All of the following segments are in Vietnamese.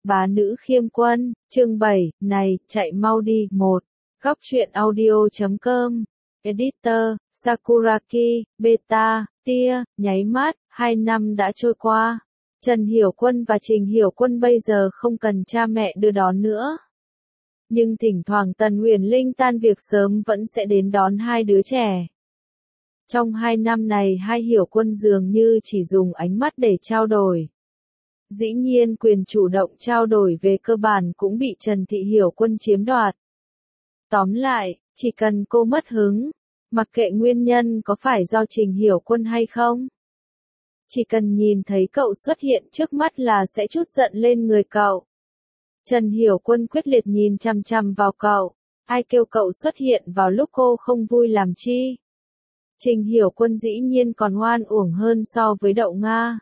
Bá nữ khiêm quân, chương 7, này, chạy mau đi, 1. Góc truyện audio.com. Editor, Sakuraki, Beta, Tia, nháy mắt, 2 năm đã trôi qua. Trần Hiểu Quân và Trình Hiểu Quân bây giờ không cần cha mẹ đưa đón nữa. Nhưng thỉnh thoảng Tần Huyền Linh tan việc sớm vẫn sẽ đến đón hai đứa trẻ. Trong 2 năm này hai Hiểu Quân dường như chỉ dùng ánh mắt để trao đổi. Dĩ nhiên quyền chủ động trao đổi về cơ bản cũng bị Trần Thị Hiểu Quân chiếm đoạt. Tóm lại, chỉ cần cô mất hứng, mặc kệ nguyên nhân có phải do Trình Hiểu Quân hay không. Chỉ cần nhìn thấy cậu xuất hiện trước mắt là sẽ trút giận lên người cậu. Trần Hiểu Quân quyết liệt nhìn chằm chằm vào cậu. Ai kêu cậu xuất hiện vào lúc cô không vui làm chi? Trình Hiểu Quân dĩ nhiên còn oan uổng hơn so với Đậu Nga.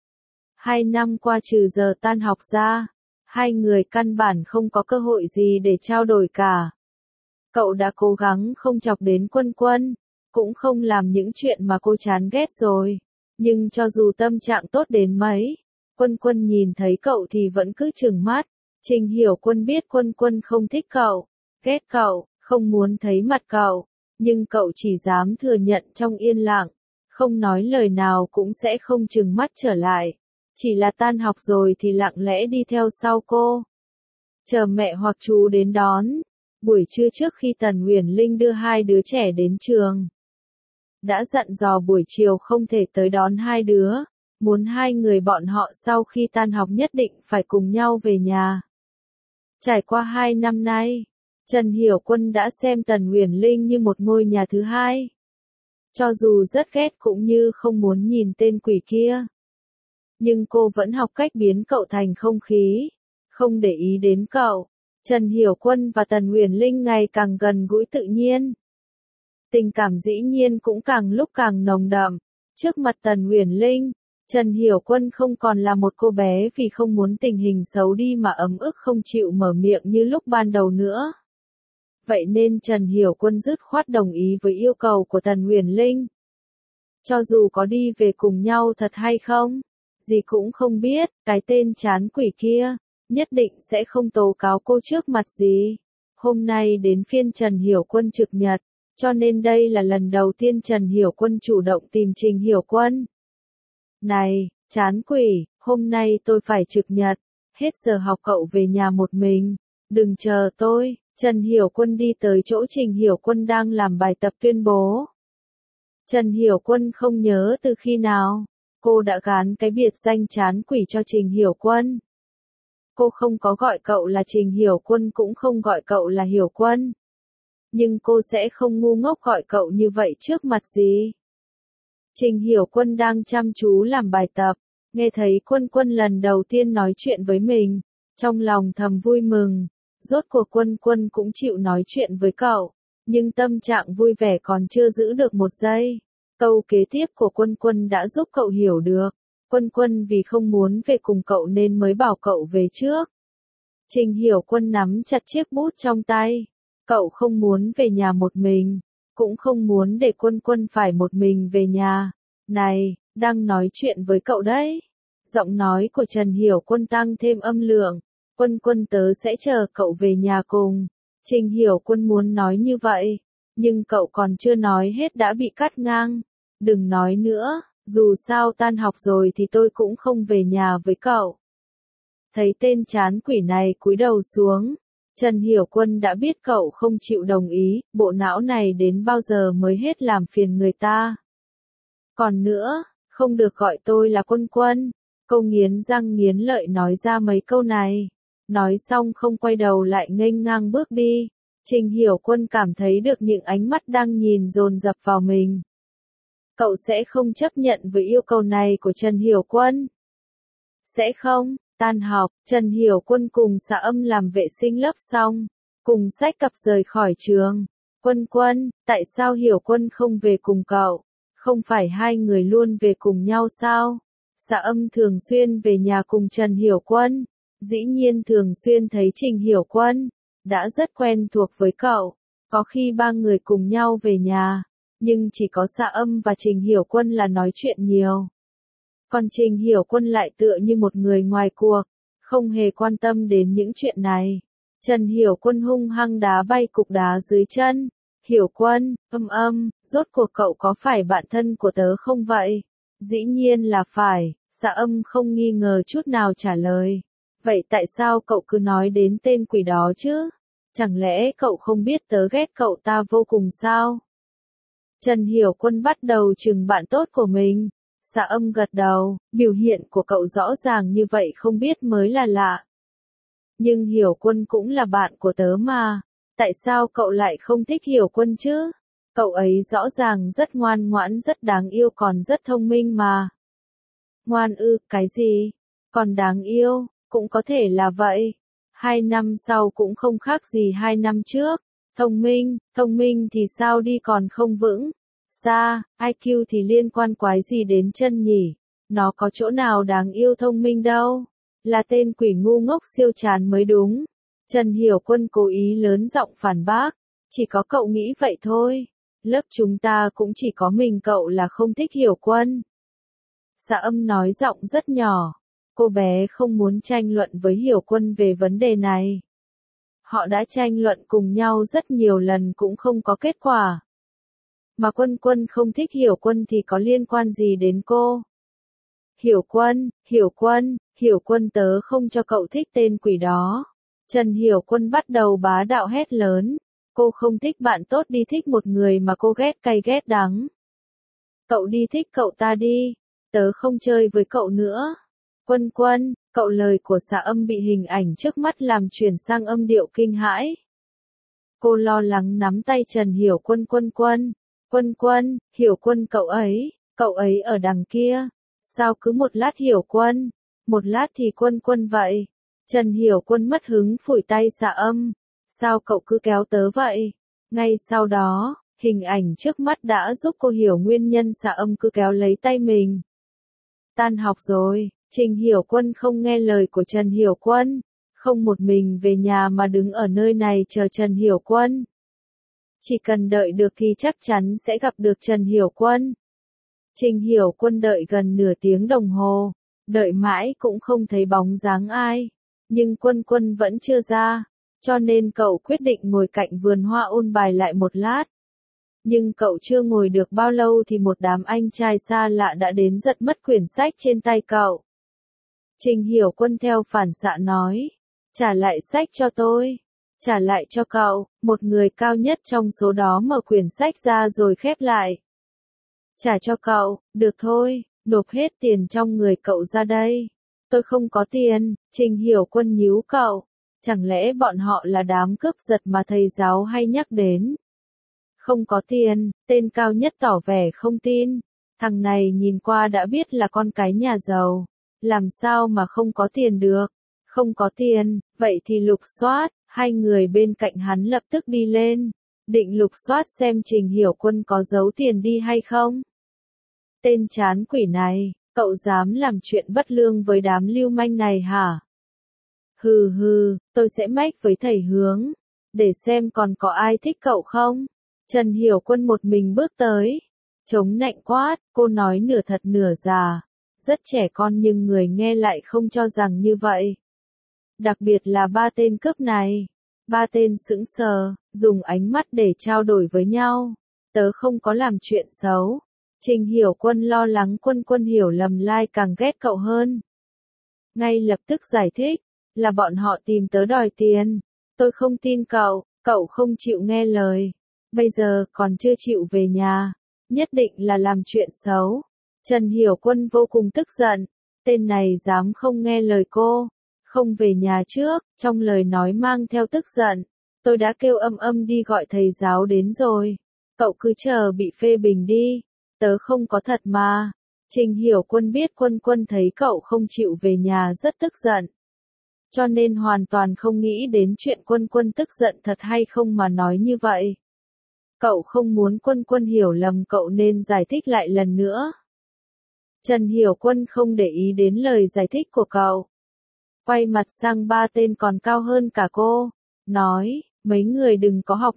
2 năm qua trừ giờ tan học ra, hai người căn bản không có cơ hội gì để trao đổi cả. Cậu đã cố gắng không chọc đến Quân Quân, cũng không làm những chuyện mà cô chán ghét rồi. Nhưng cho dù tâm trạng tốt đến mấy, Quân Quân nhìn thấy cậu thì vẫn cứ trừng mắt. Trình Hiểu Quân biết Quân Quân không thích cậu, ghét cậu, không muốn thấy mặt cậu, nhưng cậu chỉ dám thừa nhận trong yên lặng, không nói lời nào cũng sẽ không trừng mắt trở lại. Chỉ là tan học rồi thì lặng lẽ đi theo sau cô. Chờ mẹ hoặc chú đến đón. Buổi trưa trước khi Tần Huyền Linh đưa hai đứa trẻ đến trường, đã dặn dò buổi chiều không thể tới đón hai đứa, muốn hai người bọn họ sau khi tan học nhất định phải cùng nhau về nhà. Trải qua 2 năm nay, Trần Hiểu Quân đã xem Tần Huyền Linh như một ngôi nhà thứ hai. Cho dù rất ghét cũng như không muốn nhìn tên quỷ kia. Nhưng cô vẫn học cách biến cậu thành không khí, không để ý đến cậu. Trần Hiểu Quân và Tần Huyền Linh ngày càng gần gũi tự nhiên. Tình cảm dĩ nhiên cũng càng lúc càng nồng đậm. Trước mặt Tần Huyền Linh, Trần Hiểu Quân không còn là một cô bé vì không muốn tình hình xấu đi mà ấm ức không chịu mở miệng như lúc ban đầu nữa. Vậy nên Trần Hiểu Quân dứt khoát đồng ý với yêu cầu của Tần Huyền Linh. Cho dù có đi về cùng nhau thật hay không, gì cũng không biết, cái tên chán quỷ kia, nhất định sẽ không tố cáo cô trước mặt gì. Hôm nay đến phiên Trần Hiểu Quân trực nhật, cho nên đây là lần đầu tiên Trần Hiểu Quân chủ động tìm Trình Hiểu Quân. Này, chán quỷ, hôm nay tôi phải trực nhật, hết giờ học cậu về nhà một mình, đừng chờ tôi. Trần Hiểu Quân đi tới chỗ Trình Hiểu Quân đang làm bài tập tuyên bố. Trần Hiểu Quân không nhớ từ khi nào, cô đã gán cái biệt danh chán quỷ cho Trình Hiểu Quân. Cô không có gọi cậu là Trình Hiểu Quân cũng không gọi cậu là Hiểu Quân. Nhưng cô sẽ không ngu ngốc gọi cậu như vậy trước mặt gì. Trình Hiểu Quân đang chăm chú làm bài tập, nghe thấy Quân Quân lần đầu tiên nói chuyện với mình, trong lòng thầm vui mừng, rốt cuộc Quân Quân cũng chịu nói chuyện với cậu, nhưng tâm trạng vui vẻ còn chưa giữ được một giây. Câu kế tiếp của Quân Quân đã giúp cậu hiểu được, Quân Quân vì không muốn về cùng cậu nên mới bảo cậu về trước. Trình Hiểu Quân nắm chặt chiếc bút trong tay, cậu không muốn về nhà một mình, cũng không muốn để Quân Quân phải một mình về nhà. Này, đang nói chuyện với cậu đấy. Giọng nói của Trần Hiểu Quân tăng thêm âm lượng. Quân Quân tớ sẽ chờ cậu về nhà cùng. Trình Hiểu Quân muốn nói như vậy, nhưng cậu còn chưa nói hết đã bị cắt ngang. Đừng nói nữa, dù sao tan học rồi thì tôi cũng không về nhà với cậu. Thấy tên chán quỷ này cúi đầu xuống, Trần Hiểu Quân đã biết cậu không chịu đồng ý, bộ não này đến bao giờ mới hết làm phiền người ta. Còn nữa, không được gọi tôi là Quân Quân. Cô nghiến răng nghiến lợi nói ra mấy câu này. Nói xong không quay đầu lại nghênh ngang bước đi. Trình Hiểu Quân cảm thấy được những ánh mắt đang nhìn dồn dập vào mình. Cậu sẽ không chấp nhận với yêu cầu này của Trần Hiểu Quân. Sẽ không. Tan học, Trần Hiểu Quân cùng Xã Âm làm vệ sinh lớp xong, cùng xách cặp rời khỏi trường. Quân Quân, tại sao Hiểu Quân không về cùng cậu? Không phải hai người luôn về cùng nhau sao? Xã Âm thường xuyên về nhà cùng Trần Hiểu Quân, dĩ nhiên thường xuyên thấy Trình Hiểu Quân, đã rất quen thuộc với cậu. Có khi ba người cùng nhau về nhà, nhưng chỉ có Xã Âm và Trình Hiểu Quân là nói chuyện nhiều. Còn Trình Hiểu Quân lại tựa như một người ngoài cuộc, không hề quan tâm đến những chuyện này. Trần Hiểu Quân hung hăng đá bay cục đá dưới chân. Hiểu Quân, rốt cuộc cậu có phải bạn thân của tớ không vậy? Dĩ nhiên là phải, Dạ Âm không nghi ngờ chút nào trả lời. Vậy tại sao cậu cứ nói đến tên quỷ đó chứ? Chẳng lẽ cậu không biết tớ ghét cậu ta vô cùng sao? Trần Hiểu Quân bắt đầu chừng bạn tốt của mình. Dạ Âm gật đầu, biểu hiện của cậu rõ ràng như vậy không biết mới là lạ. Nhưng Hiểu Quân cũng là bạn của tớ mà. Tại sao cậu lại không thích Hiểu Quân chứ? Cậu ấy rõ ràng rất ngoan ngoãn, rất đáng yêu, còn rất thông minh mà. Ngoan ư, cái gì? Còn đáng yêu, cũng có thể là vậy. 2 năm sau cũng không khác gì 2 năm trước. Thông minh thì sao đi còn không vững. Xa, IQ thì liên quan quái gì đến chân nhỉ? Nó có chỗ nào đáng yêu thông minh đâu. Là tên quỷ ngu ngốc siêu tràn mới đúng. Trần Hiểu Quân cố ý lớn giọng phản bác. Chỉ có cậu nghĩ vậy thôi. Lớp chúng ta cũng chỉ có mình cậu là không thích Hiểu Quân. Dạ Âm nói giọng rất nhỏ. Cô bé không muốn tranh luận với Hiểu Quân về vấn đề này. Họ đã tranh luận cùng nhau rất nhiều lần cũng không có kết quả. Mà Quân không thích Hiểu Quân thì có liên quan gì đến cô? Hiểu Quân tớ không cho cậu thích tên quỷ đó. Trần Hiểu Quân bắt đầu bá đạo hét lớn. Cô không thích bạn tốt đi thích một người mà cô ghét cay ghét đắng. Cậu đi thích cậu ta đi. Tớ không chơi với cậu nữa. Quân, cậu lời của Dạ Âm bị hình ảnh trước mắt làm chuyển sang âm điệu kinh hãi. Cô lo lắng nắm tay Trần Hiểu Quân. Hiểu Quân cậu ấy ở đằng kia. Sao cứ một lát Hiểu Quân, một lát thì Quân vậy? Trần Hiểu Quân mất hứng phủi tay Dạ Âm. Sao cậu cứ kéo tớ vậy? Ngay sau đó, hình ảnh trước mắt đã giúp cô hiểu nguyên nhân Dạ Âm cứ kéo lấy tay mình. Tan học rồi, Trình Hiểu Quân không nghe lời của Trần Hiểu Quân, không một mình về nhà mà đứng ở nơi này chờ Trần Hiểu Quân. Chỉ cần đợi được thì chắc chắn sẽ gặp được Trần Hiểu Quân. Trình Hiểu Quân đợi gần nửa tiếng đồng hồ, đợi mãi cũng không thấy bóng dáng ai, nhưng Quân vẫn chưa ra, cho nên cậu quyết định ngồi cạnh vườn hoa ôn bài lại một lát. Nhưng cậu chưa ngồi được bao lâu thì một đám anh trai xa lạ đã đến giật mất quyển sách trên tay cậu. Trình Hiểu Quân theo phản xạ nói, trả lại sách cho tôi, trả lại cho cậu, một người cao nhất trong số đó mở quyển sách ra rồi khép lại. Trả cho cậu, được thôi, nộp hết tiền trong người cậu ra đây. Tôi không có tiền, Trình Hiểu Quân nhíu cậu, chẳng lẽ bọn họ là đám cướp giật mà thầy giáo hay nhắc đến? Không có tiền, tên cao nhất tỏ vẻ không tin, thằng này nhìn qua đã biết là con cái nhà giàu, làm sao mà không có tiền được, không có tiền, vậy thì lục soát, hai người bên cạnh hắn lập tức đi lên, định lục soát xem Trình Hiểu Quân có giấu tiền đi hay không. Tên chán quỷ này, cậu dám làm chuyện bất lương với đám lưu manh này hả? Hừ, tôi sẽ mách với thầy Hướng, để xem còn có ai thích cậu không? Trần Hiểu Quân một mình bước tới, chống nạnh quát, cô nói nửa thật nửa giả, rất trẻ con nhưng người nghe lại không cho rằng như vậy. Đặc biệt là ba tên cướp này, ba tên sững sờ, dùng ánh mắt để trao đổi với nhau, tớ không có làm chuyện xấu. Trình Hiểu Quân lo lắng Quân hiểu lầm lai càng ghét cậu hơn. Ngay lập tức giải thích, là bọn họ tìm tớ đòi tiền, tôi không tin cậu, cậu không chịu nghe lời. Bây giờ còn chưa chịu về nhà, nhất định là làm chuyện xấu. Trần Hiểu Quân vô cùng tức giận, tên này dám không nghe lời cô, không về nhà trước, trong lời nói mang theo tức giận. Tôi đã kêu Âm đi gọi thầy giáo đến rồi, cậu cứ chờ bị phê bình đi, tớ không có thật mà. Trình Hiểu Quân biết Quân thấy cậu không chịu về nhà rất tức giận, cho nên hoàn toàn không nghĩ đến chuyện Quân tức giận thật hay không mà nói như vậy. Cậu không muốn Quân hiểu lầm cậu nên giải thích lại lần nữa. Trần Hiểu Quân không để ý đến lời giải thích của cậu. Quay mặt sang ba tên còn cao hơn cả cô, nói, mấy người đừng có học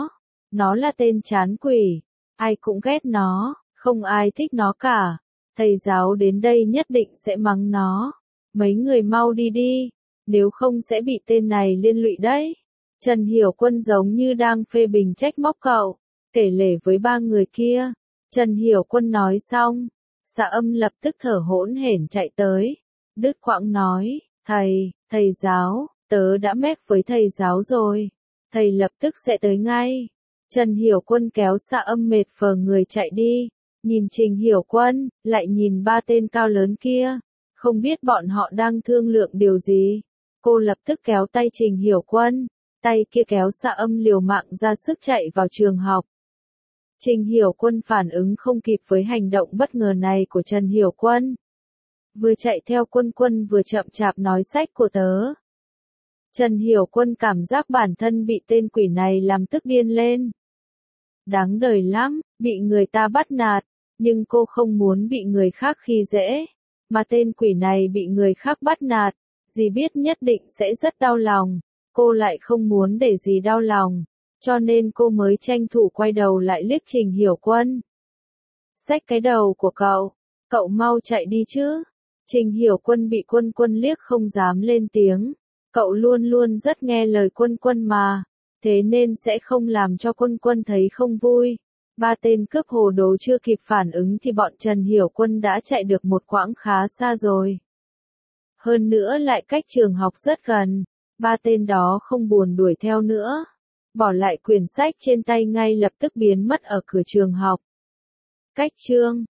nó là tên chán quỷ, ai cũng ghét nó, không ai thích nó cả, thầy giáo đến đây nhất định sẽ mắng nó, mấy người mau đi đi, nếu không sẽ bị tên này liên lụy đấy. Trần Hiểu Quân giống như đang phê bình trách móc cậu, kể lể với ba người kia. Trần Hiểu Quân nói xong, Dạ Âm lập tức thở hổn hển chạy tới, đứt quãng nói, thầy giáo, tớ đã mép với thầy giáo rồi, thầy lập tức sẽ tới ngay. Trần Hiểu Quân kéo Dạ Âm mệt phờ người chạy đi, nhìn Trình Hiểu Quân, lại nhìn ba tên cao lớn kia, không biết bọn họ đang thương lượng điều gì. Cô lập tức kéo tay Trình Hiểu Quân, tay kia kéo Dạ Âm liều mạng ra sức chạy vào trường học. Trình Hiểu Quân phản ứng không kịp với hành động bất ngờ này của Trần Hiểu Quân. Vừa chạy theo Quân vừa chậm chạp nói sách của tớ. Trần Hiểu Quân cảm giác bản thân bị tên quỷ này làm tức điên lên. Đáng đời lắm, bị người ta bắt nạt, nhưng cô không muốn bị người khác khi dễ, mà tên quỷ này bị người khác bắt nạt, dì biết nhất định sẽ rất đau lòng, cô lại không muốn để dì đau lòng, cho nên cô mới tranh thủ quay đầu lại liếc Trình Hiểu Quân. Xách cái đầu của cậu mau chạy đi chứ. Trình Hiểu Quân bị Quân liếc không dám lên tiếng, cậu luôn luôn rất nghe lời Quân mà, thế nên sẽ không làm cho Quân thấy không vui. Ba tên cướp hồ đồ chưa kịp phản ứng thì bọn Trần Hiểu Quân đã chạy được một quãng khá xa rồi. Hơn nữa lại cách trường học rất gần, ba tên đó không buồn đuổi theo nữa, bỏ lại quyển sách trên tay ngay lập tức biến mất ở cửa trường học. Cách chương